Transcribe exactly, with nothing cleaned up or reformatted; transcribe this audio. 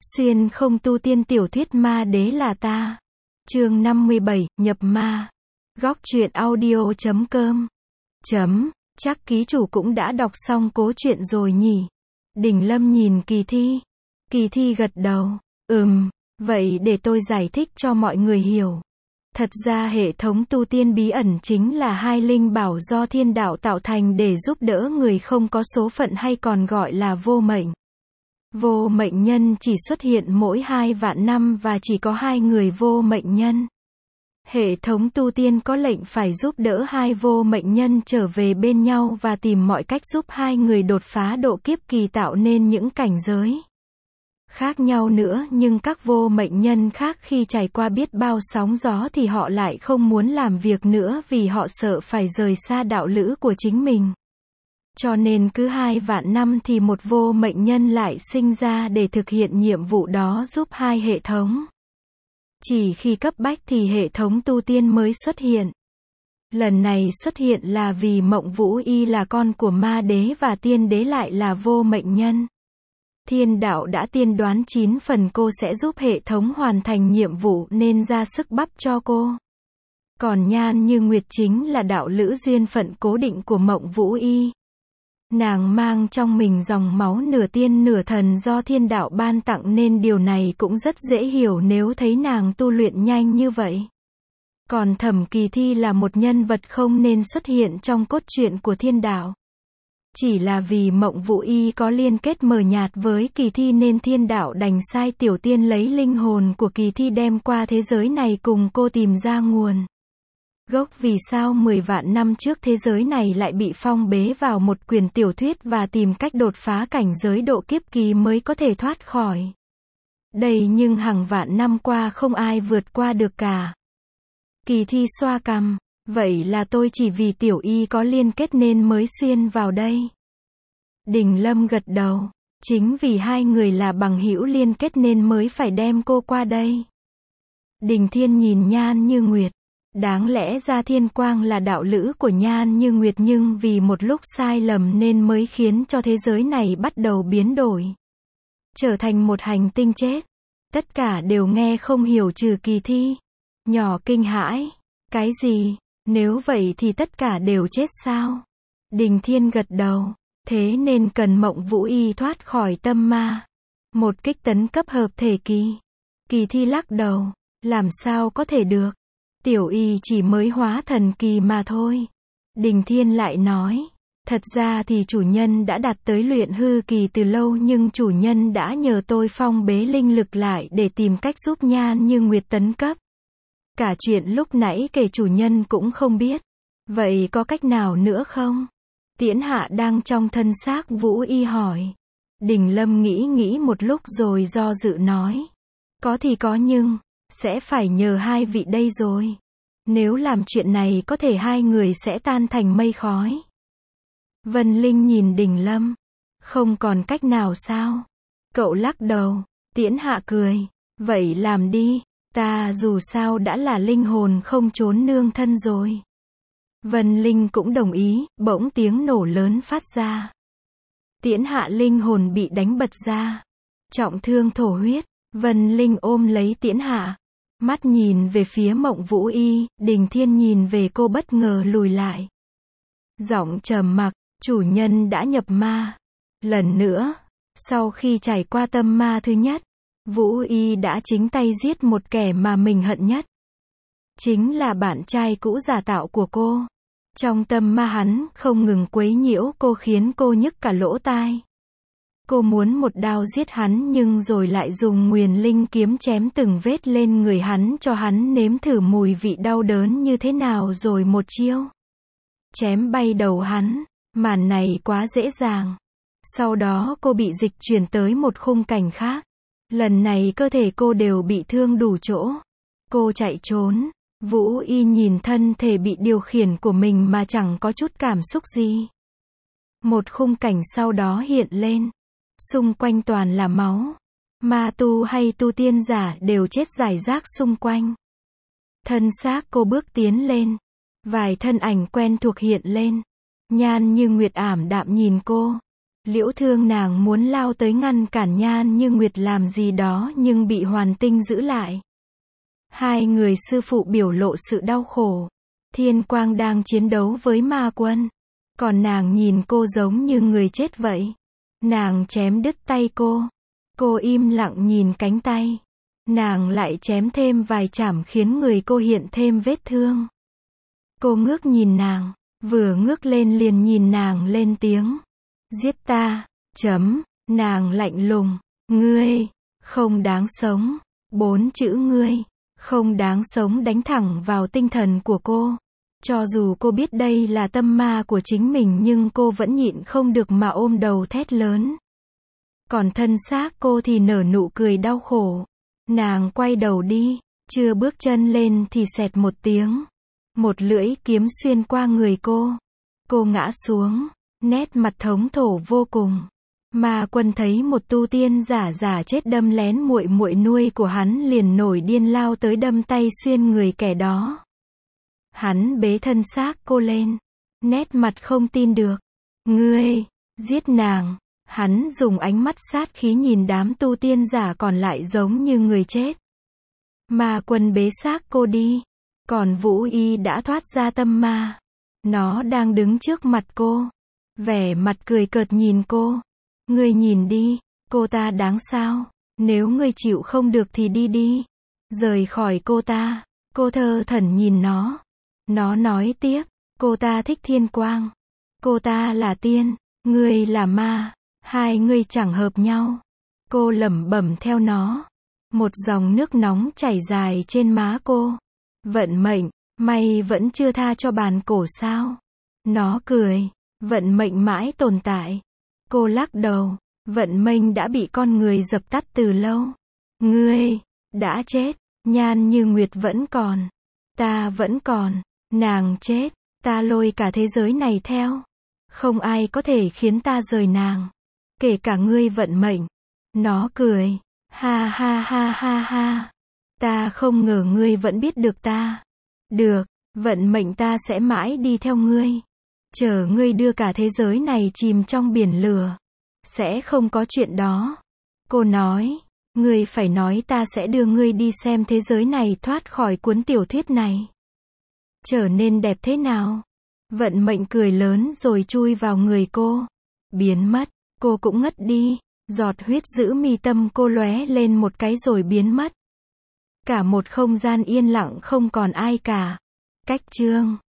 Xuyên không tu tiên tiểu thuyết ma đế là ta. Chương năm mươi bảy, nhập ma. Góc truyện audio chấm com. Chấm, chắc ký chủ cũng đã đọc xong cố truyện rồi nhỉ? Đình Lâm nhìn Kỳ Thi. Kỳ Thi gật đầu. Ừm, vậy để tôi giải thích cho mọi người hiểu. Thật ra hệ thống tu tiên bí ẩn chính là hai linh bảo do thiên đạo tạo thành để giúp đỡ người không có số phận hay còn gọi là vô mệnh. Vô mệnh nhân chỉ xuất hiện mỗi hai vạn năm và chỉ có hai người vô mệnh nhân. Hệ thống tu tiên có lệnh phải giúp đỡ hai vô mệnh nhân trở về bên nhau và tìm mọi cách giúp hai người đột phá độ kiếp kỳ tạo nên những cảnh giới khác nhau nữa, nhưng các vô mệnh nhân khác khi trải qua biết bao sóng gió thì họ lại không muốn làm việc nữa vì họ sợ phải rời xa đạo lữ của chính mình. Cho nên cứ hai vạn năm thì một vô mệnh nhân lại sinh ra để thực hiện nhiệm vụ đó giúp hai hệ thống. Chỉ khi cấp bách thì hệ thống tu tiên mới xuất hiện. Lần này xuất hiện là vì Mộng Vũ Y là con của ma đế và tiên đế lại là vô mệnh nhân. Thiên đạo đã tiên đoán chín phần cô sẽ giúp hệ thống hoàn thành nhiệm vụ nên ra sức bắp cho cô. Còn Nhan Như Nguyệt chính là đạo lữ duyên phận cố định của Mộng Vũ Y. Nàng mang trong mình dòng máu nửa tiên nửa thần do thiên đạo ban tặng nên điều này cũng rất dễ hiểu nếu thấy nàng tu luyện nhanh như vậy. Còn Thẩm Kỳ Thi là một nhân vật không nên xuất hiện trong cốt truyện của thiên đạo. Chỉ là vì Mộng Vũ Y có liên kết mờ nhạt với Kỳ Thi nên thiên đạo đành sai tiểu tiên lấy linh hồn của Kỳ Thi đem qua thế giới này cùng cô tìm ra nguồn gốc vì sao mười vạn năm trước thế giới này lại bị phong bế vào một quyển tiểu thuyết và tìm cách đột phá cảnh giới độ kiếp kỳ mới có thể thoát khỏi đây, nhưng hàng vạn năm qua không ai vượt qua được cả. Kỳ Thi xoa cằm, vậy là tôi chỉ vì tiểu y có liên kết nên mới xuyên vào đây. Đình Lâm gật đầu, chính vì hai người là bằng hữu liên kết nên mới phải đem cô qua đây. Đình Thiên nhìn Nhan Như Nguyệt. Đáng lẽ ra Thiên Quang là đạo lữ của Nhan Như Nguyệt nhưng vì một lúc sai lầm nên mới khiến cho thế giới này bắt đầu biến đổi. Trở thành một hành tinh chết. Tất cả đều nghe không hiểu trừ Kỳ Thi. Nhỏ kinh hãi. Cái gì? Nếu vậy thì tất cả đều chết sao? Đình Thiên gật đầu. Thế nên cần Mộng Vũ Y thoát khỏi tâm ma. Một kích tấn cấp hợp thể kỳ. Kỳ Thi lắc đầu. Làm sao có thể được? Tiểu y chỉ mới hóa thần kỳ mà thôi. Đình Thiên lại nói. Thật ra thì chủ nhân đã đạt tới luyện hư kỳ từ lâu nhưng chủ nhân đã nhờ tôi phong bế linh lực lại để tìm cách giúp Nhan Như Nguyệt tấn cấp. Cả chuyện lúc nãy kể chủ nhân cũng không biết. Vậy có cách nào nữa không? Tiễn Hạ đang trong thân xác Vũ Y hỏi. Đình Lâm nghĩ nghĩ một lúc rồi do dự nói. Có thì có nhưng sẽ phải nhờ hai vị đây rồi. Nếu làm chuyện này có thể hai người sẽ tan thành mây khói. Vân Linh nhìn Đình Lâm. Không còn cách nào sao? Cậu lắc đầu. Tiễn Hạ cười. Vậy làm đi. Ta dù sao đã là linh hồn không trốn nương thân rồi. Vân Linh cũng đồng ý. Bỗng tiếng nổ lớn phát ra. Tiễn Hạ linh hồn bị đánh bật ra. Trọng thương thổ huyết. Vân Linh ôm lấy Tiễn Hạ. Mắt nhìn về phía Mộng Vũ Y, Đình Thiên nhìn về cô bất ngờ lùi lại. Giọng trầm mặc, chủ nhân đã nhập ma. Lần nữa, sau khi trải qua tâm ma thứ nhất, Vũ Y đã chính tay giết một kẻ mà mình hận nhất. Chính là bạn trai cũ giả tạo của cô. Trong tâm ma hắn không ngừng quấy nhiễu cô khiến cô nhức cả lỗ tai. Cô muốn một đao giết hắn nhưng rồi lại dùng Nguyền Linh kiếm chém từng vết lên người hắn cho hắn nếm thử mùi vị đau đớn như thế nào rồi một chiêu chém bay đầu hắn. Màn này quá dễ dàng. Sau đó cô bị dịch chuyển tới một khung cảnh khác. Lần này cơ thể cô đều bị thương đủ chỗ. Cô chạy trốn. Vũ Y nhìn thân thể bị điều khiển của mình mà chẳng có chút cảm xúc gì. Một khung cảnh sau đó hiện lên. Xung quanh toàn là máu. Ma tu hay tu tiên giả đều chết rải rác xung quanh. Thân xác cô bước tiến lên. Vài thân ảnh quen thuộc hiện lên. Nhan Như Nguyệt ảm đạm nhìn cô. Liễu Thương nàng muốn lao tới ngăn cản Nhan Như Nguyệt làm gì đó nhưng bị Hoàn Tinh giữ lại. Hai người sư phụ biểu lộ sự đau khổ. Thiên Quang đang chiến đấu với ma quân. Còn nàng nhìn cô giống như người chết vậy. Nàng chém đứt tay cô. Cô im lặng nhìn cánh tay. Nàng lại chém thêm vài chảm khiến người cô hiện thêm vết thương. Cô ngước nhìn nàng. Vừa ngước lên liền nhìn nàng lên tiếng. Giết ta. Chấm. Nàng lạnh lùng. Ngươi. Không đáng sống. Bốn chữ ngươi. Không đáng sống đánh thẳng vào tinh thần của cô. Cho dù cô biết đây là tâm ma của chính mình nhưng cô vẫn nhịn không được mà ôm đầu thét lớn. Còn thân xác cô thì nở nụ cười đau khổ. Nàng quay đầu đi. Chưa bước chân lên thì xẹt một tiếng. Một lưỡi kiếm xuyên qua người cô. Cô ngã xuống. Nét mặt thống thổ vô cùng. Ma quân thấy một tu tiên giả giả chết đâm lén muội muội nuôi của hắn liền nổi điên lao tới đâm tay xuyên người kẻ đó. Hắn bế thân xác cô lên. Nét mặt không tin được. Ngươi, giết nàng. Hắn dùng ánh mắt sát khí nhìn đám tu tiên giả còn lại giống như người chết. Ma quân bế xác cô đi. Còn Vũ Y đã thoát ra tâm ma. Nó đang đứng trước mặt cô. Vẻ mặt cười cợt nhìn cô. Ngươi nhìn đi, cô ta đáng sao? Nếu ngươi chịu không được thì đi đi. Rời khỏi cô ta. Cô thơ thẩn nhìn nó. Nó nói tiếp, cô ta thích Thiên Quang. Cô ta là tiên, ngươi là ma. Hai ngươi chẳng hợp nhau. Cô lẩm bẩm theo nó. Một dòng nước nóng chảy dài trên má cô. Vận mệnh, mày vẫn chưa tha cho bàn cổ sao? Nó cười. Vận mệnh mãi tồn tại. Cô lắc đầu. Vận mệnh đã bị con người dập tắt từ lâu. Ngươi đã chết. Nhan Như Nguyệt vẫn còn. Ta vẫn còn. Nàng chết. Ta lôi cả thế giới này theo. Không ai có thể khiến ta rời nàng. Kể cả ngươi vận mệnh. Nó cười. Ha ha ha ha ha. Ta không ngờ ngươi vẫn biết được ta. Được. Vận mệnh ta sẽ mãi đi theo ngươi. Chờ ngươi đưa cả thế giới này chìm trong biển lửa. Sẽ không có chuyện đó. Cô nói. Ngươi phải nói ta sẽ đưa ngươi đi xem thế giới này thoát khỏi cuốn tiểu thuyết này. Trở nên đẹp thế nào? Vận mệnh cười lớn rồi chui vào người cô. Biến mất. Cô cũng ngất đi. Giọt huyết giữ mi tâm cô lóe lên một cái rồi biến mất. Cả một không gian yên lặng không còn ai cả. Cách chương